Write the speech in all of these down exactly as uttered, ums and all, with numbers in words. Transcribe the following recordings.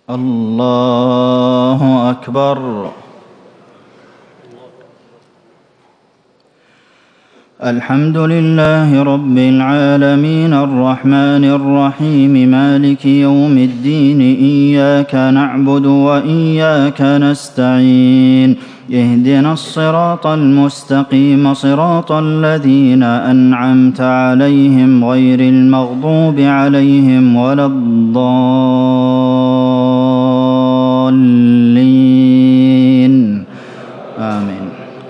الله أكبر. الحمد لله رب العالمين الرحمن الرحيم مالك يوم الدين إياك نعبد وإياك نستعين اهدنا الصراط المستقيم صراط الذين أنعمت عليهم غير المغضوب عليهم ولا الضالين آمين.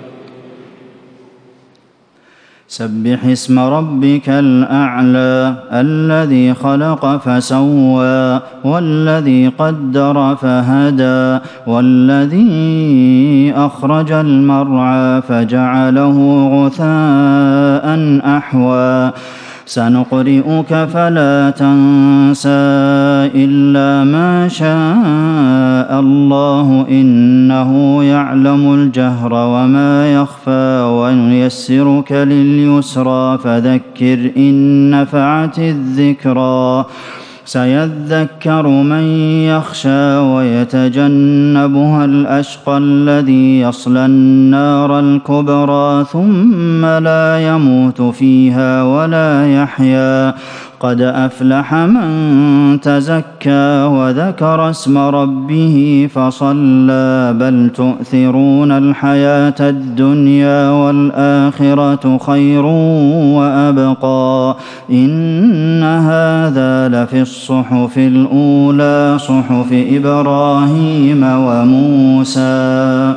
سبح اسم ربك الأعلى الذي خلق فسوى والذي قدر فهدى والذي أخرج المرعى فجعله غثاء أحوى سنقرئك فلا تنسى إلا ما شاء الله إنه يعلم الجهر وما يخفى ونيسرك لليسرى فذكر إن نفعت الذكرى سيذكر من يخشى ويتجنبها الأشقى الذي يصلى النار الكبرى ثم لا يموت فيها ولا يحيا قد أفلح من تزكى وذكر اسم ربه فصلى بل تؤثرون الحياة الدنيا والآخرة خير وأبقى إن هذا لفي الصحف الأولى صحف إبراهيم وموسى.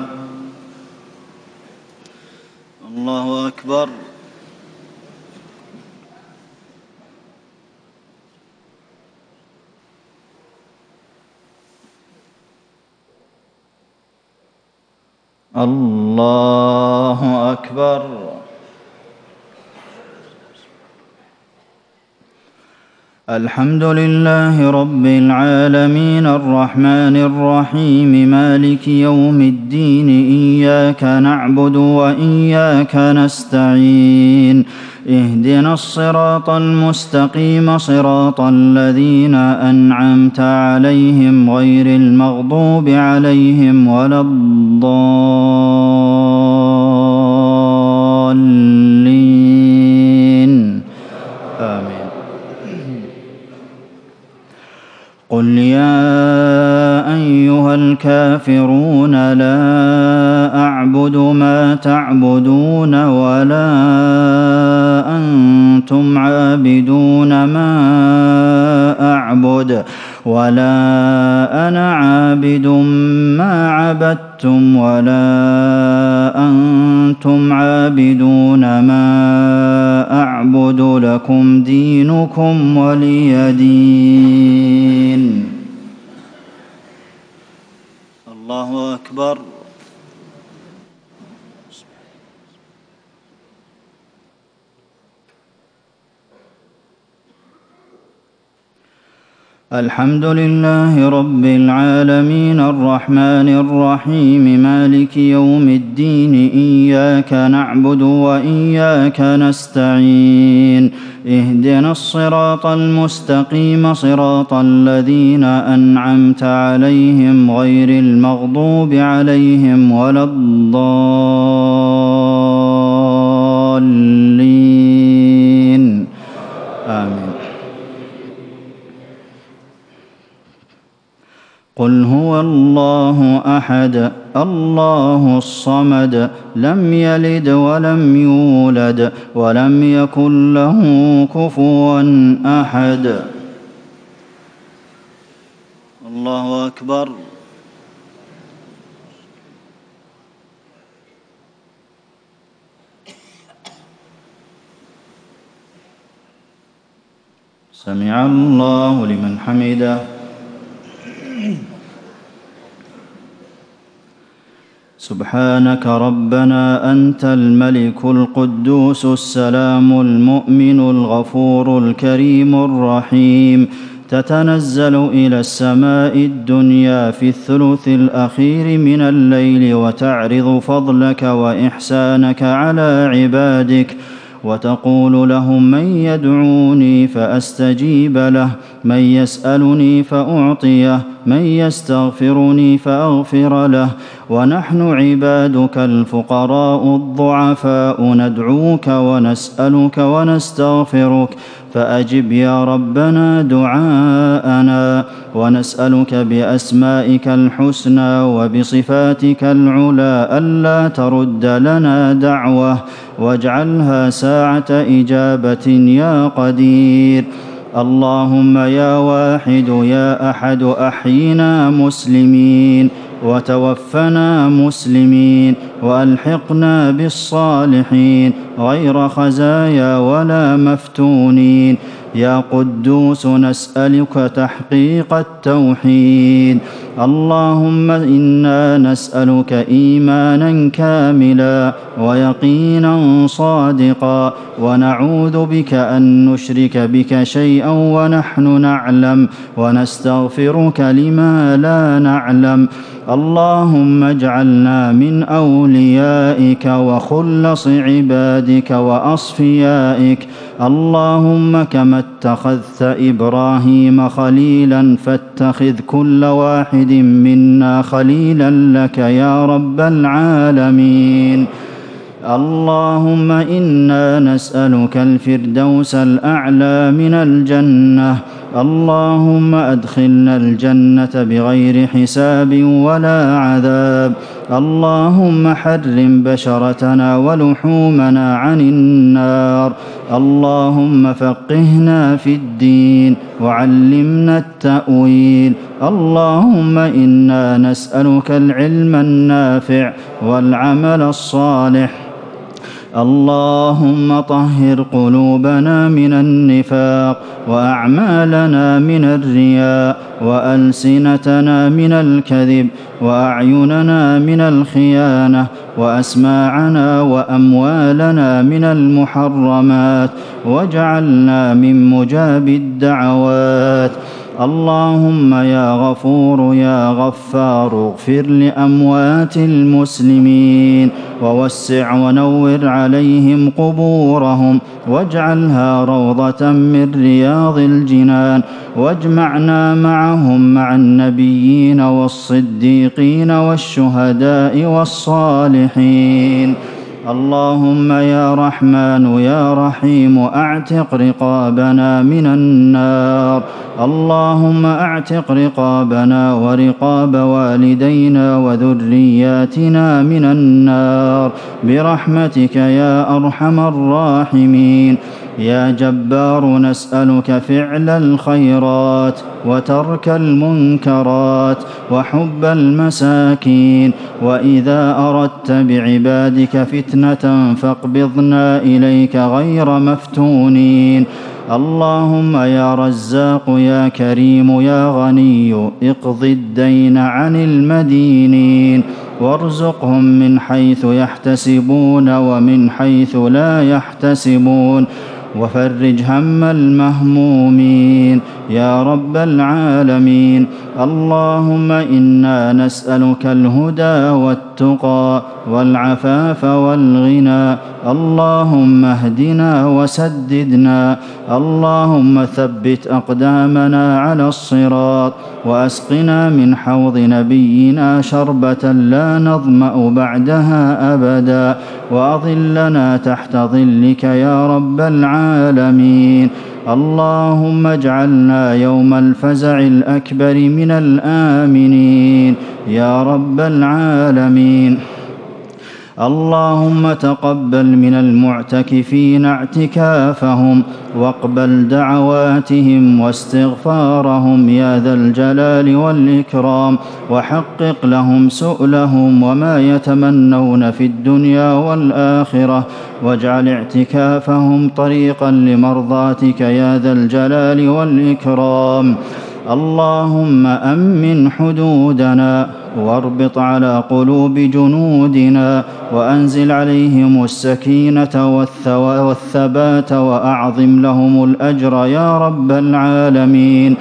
الله أكبر. الله أكبر. الحمد لله رب العالمين الرحمن الرحيم مالك يوم الدين إياك نعبد وإياك نستعين اهدنا الصراط المستقيم صراط الذين أنعمت عليهم غير المغضوب عليهم ولا الضالين آمين. قل يا أيها الكافرون لا أعبد ما تعبدون ولا أنتم عابدون ما أعبد ولا أنا عابد ما عبدتم ولا أنتم عابدون ما أعبد لكم دينكم ولي دين. الله أكبر. الحمد لله رب العالمين الرحمن الرحيم مالك يوم الدين إياك نعبد وإياك نستعين اهدنا الصراط المستقيم صراط الذين أنعمت عليهم غير المغضوب عليهم ولا الضالين آمين. قل هو الله أحد الله الصمد لم يلد ولم يولد ولم يكن له كفوا أحد. الله أكبر. سمع الله لمن حمده. سبحانك ربنا أنت الملك القدوس السلام المؤمن الغفور الكريم الرحيم تتنزل إلى السماء الدنيا في الثلث الأخير من الليل وتعرض فضلك وإحسانك على عبادك وتقول لهم من يدعوني فأستجيب له، من يسألني فأعطيه، من يستغفرني فأغفر له. ونحن عبادك الفقراء الضعفاء ندعوك ونسألك ونستغفرك، فأجب يا ربنا دعاءنا. ونسألك بأسمائك الحسنى وبصفاتك العلى ألا ترد لنا دعوة، واجعلها ساعة إجابة يا قدير. اللهم يا واحد يا أحد أحينا مسلمين وتوفنا مسلمين وألحقنا بالصالحين غير خزايا ولا مفتونين. يا قدوس نسألك تحقيق التوحيد. اللهم إنا نسألك إيمانا كاملا ويقينا صادقا، ونعوذ بك أن نشرك بك شيئا ونحن نعلم، ونستغفرك لما لا نعلم. اللهم اجعلنا من أوليائك وخلص عبادك وأصفيائك. اللهم كما اتخذت إبراهيم خليلا فاتخذ كل واحد منا خليلا لك يا رب العالمين. اللهم إنا نسألك الفردوس الأعلى من الجنة. اللهم أدخلنا الجنة بغير حساب ولا عذاب. اللهم حرم بشرتنا ولحومنا عن النار. اللهم فقهنا في الدين وعلمنا التأويل. اللهم إنا نسألك العلم النافع والعمل الصالح. اللهم طهر قلوبنا من النفاق، وأعمالنا من الرياء، وألسنتنا من الكذب، وأعيننا من الخيانة، وأسماعنا وأموالنا من المحرمات، واجعلنا من مجاب الدعوات. اللهم يا غفور يا غفار اغفر لأموات المسلمين ووسع ونور عليهم قبورهم، واجعلها روضة من رياض الجنان، واجمعنا معهم مع النبيين والصديقين والشهداء والصالحين. اللهم يا رحمن يا رحيم اعتق رقابنا من النار. اللهم اعتق رقابنا ورقاب والدينا وذرياتنا من النار برحمتك يا أرحم الراحمين. يا جبار نسألك فعل الخيرات وترك المنكرات وحب المساكين، وإذا أردت بعبادك فتنة فاقبضنا إليك غير مفتونين. اللهم يا رزاق يا كريم يا غني اقض الدين عن المدينين، وارزقهم من حيث يحتسبون ومن حيث لا يحتسبون، وفرج هم المهمومين يا رب العالمين. اللهم إنا نسألك الهدى والتقى والعفاف والغنى. اللهم اهدنا وسددنا. اللهم ثبت أقدامنا على الصراط، وأسقنا من حوض نبينا شربة لا نظمأ بعدها أبدا، وأظلنا تحت ظلك يا رب العالمين. اللهم اجعلنا يوم الفزع الأكبر من الآمنين يا رب العالمين. اللهم تقبل من المعتكفين اعتكافهم، واقبل دعواتهم واستغفارهم يا ذا الجلال والإكرام، وحقق لهم سؤلهم وما يتمنون في الدنيا والآخرة، واجعل اعتكافهم طريقا لمرضاتك يا ذا الجلال والإكرام. اللهم أمن حدودنا، واربط على قلوب جنودنا، وأنزل عليهم السكينة والثبات، وأعظم لهم الأجر يا رب العالمين.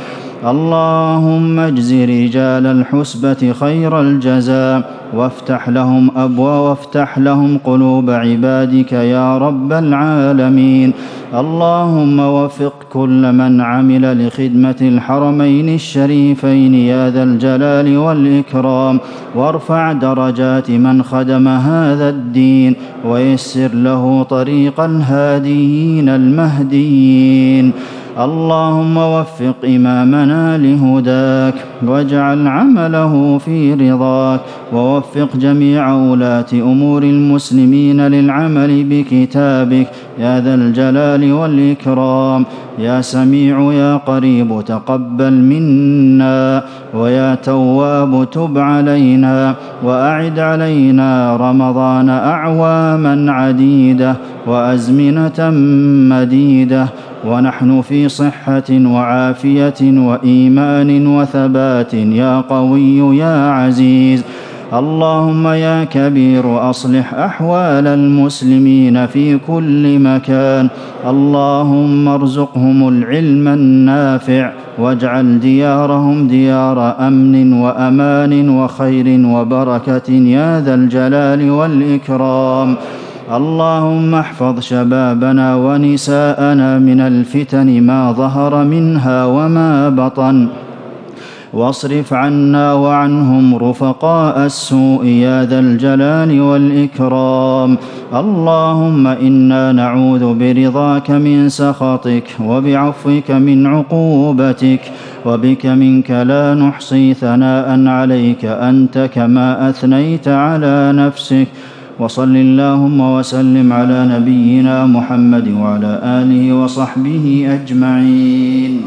اللهم اجز رجال الحسبة خير الجزاء وافتح لهم أبواب وافتح لهم قلوب عبادك يا رب العالمين. اللهم وفق كل من عمل لخدمة الحرمين الشريفين يا ذا الجلال والإكرام، وارفع درجات من خدم هذا الدين، ويسر له طريق الهاديين المهديين. اللهم وفق إمامنا لهداك، واجعل عمله في رضاك، ووفق جميع ولاة أمور المسلمين للعمل بكتابك يا ذا الجلال والإكرام. يا سميع يا قريب تقبل منا، ويا تواب تب علينا، وأعد علينا رمضان أعواما عديدة وأزمنة مديدة، ونحن في صحة وعافية وإيمان وثبات يا قوي يا عزيز. اللهم يا كبير أصلح أحوال المسلمين في كل مكان. اللهم ارزقهم العلم النافع، واجعل ديارهم ديار أمن وأمان وخير وبركة يا ذا الجلال والإكرام. اللهم احفظ شبابنا ونساءنا من الفتن ما ظهر منها وما بطن، واصرف عنا وعنهم رفقاء السوء يا ذا الجلال والإكرام. اللهم إنا نعوذ برضاك من سخطك، وبعفوك من عقوبتك، وبك منك لا نحصي ثناء عليك أنت كما أثنيت على نفسك. وصل اللهم وسلم على نبينا محمد وعلى آله وصحبه أجمعين.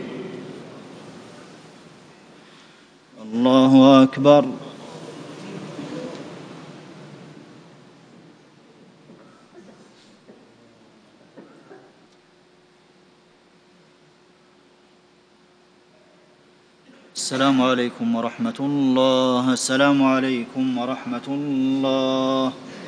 الله أكبر. السلام عليكم ورحمة الله. السلام عليكم ورحمة الله.